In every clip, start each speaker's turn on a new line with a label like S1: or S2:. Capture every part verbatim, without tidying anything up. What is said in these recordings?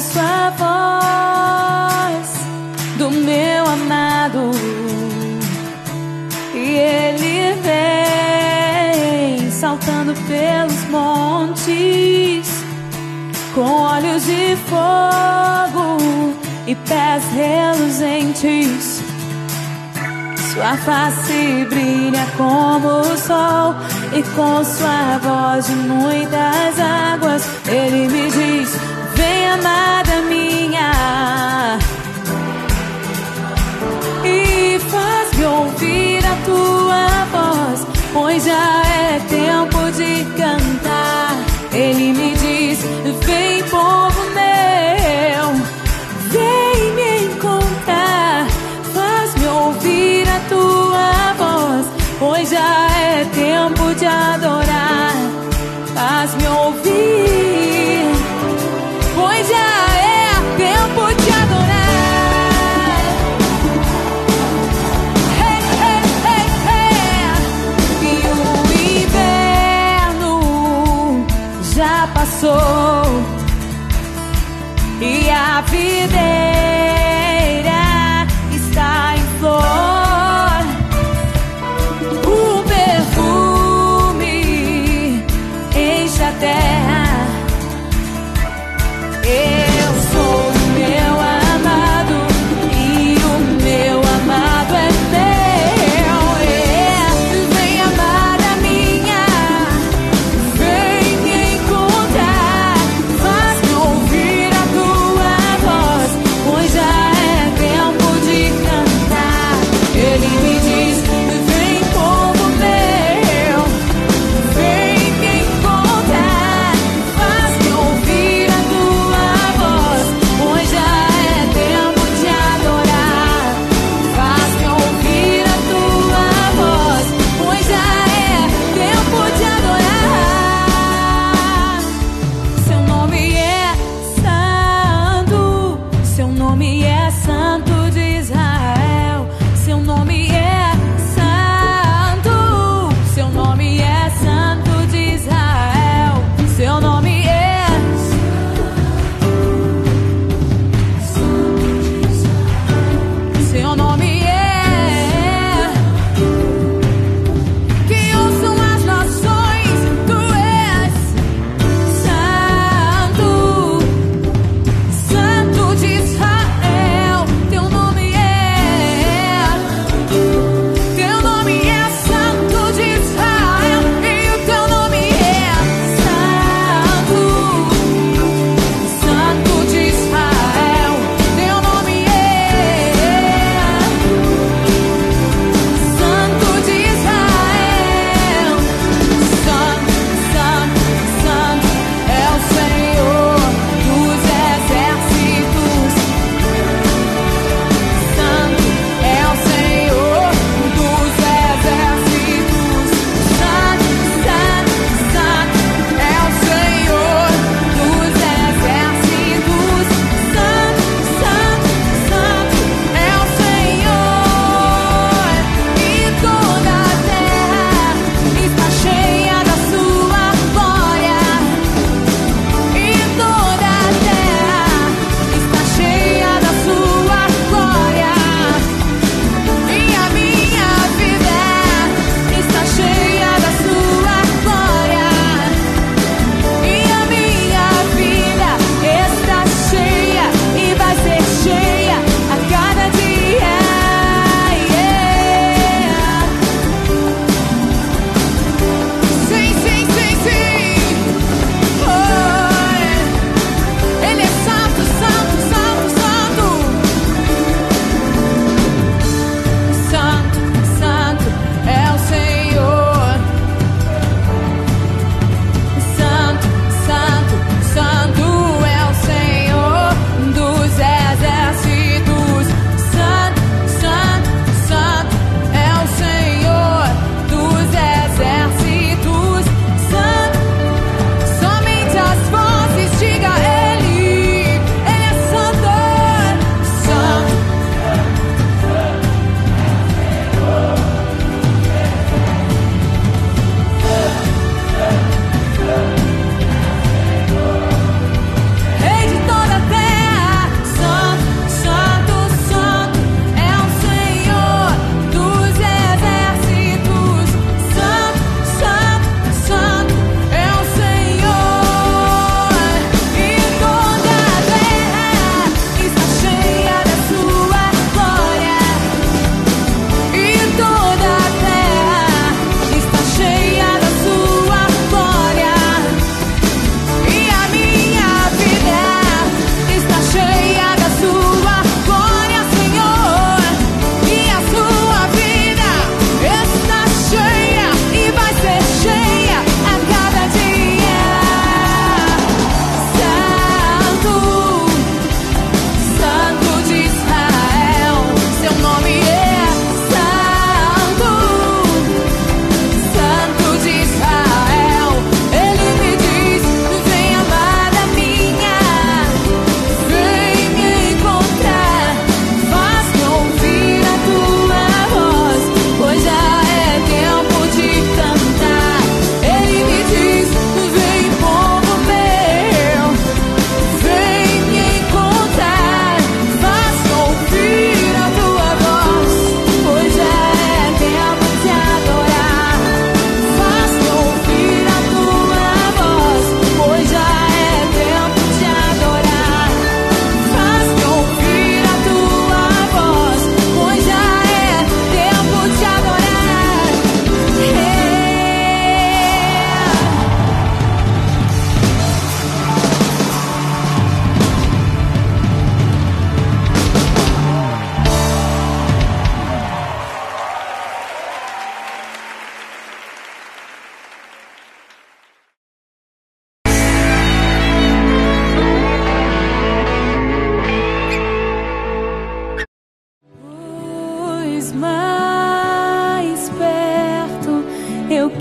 S1: ouço a voz do meu amado, e ele vem saltando pelos montes, com olhos de fogo e pés reluzentes. Sua face brilha como o sol, e com sua voz de muitas águas ele me diz: vem, amada minha, e faz-me ouvir a tua voz, pois já é tempo de cantar. Ele me diz: vem, povo meu, vem me encontrar, faz-me ouvir a tua voz, pois já é tempo de adorar. Faz-me ouvir, pois já é tempo de adorar. Hey, hey, hey, hey. E o inverno já passou, e a videira está em flor. O perfume enche a terra. Eu sou o meu amado, e o meu amado é meu. É. Vem, amada minha, vem me encontrar, faz-me ouvir a tua voz,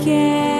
S1: quer.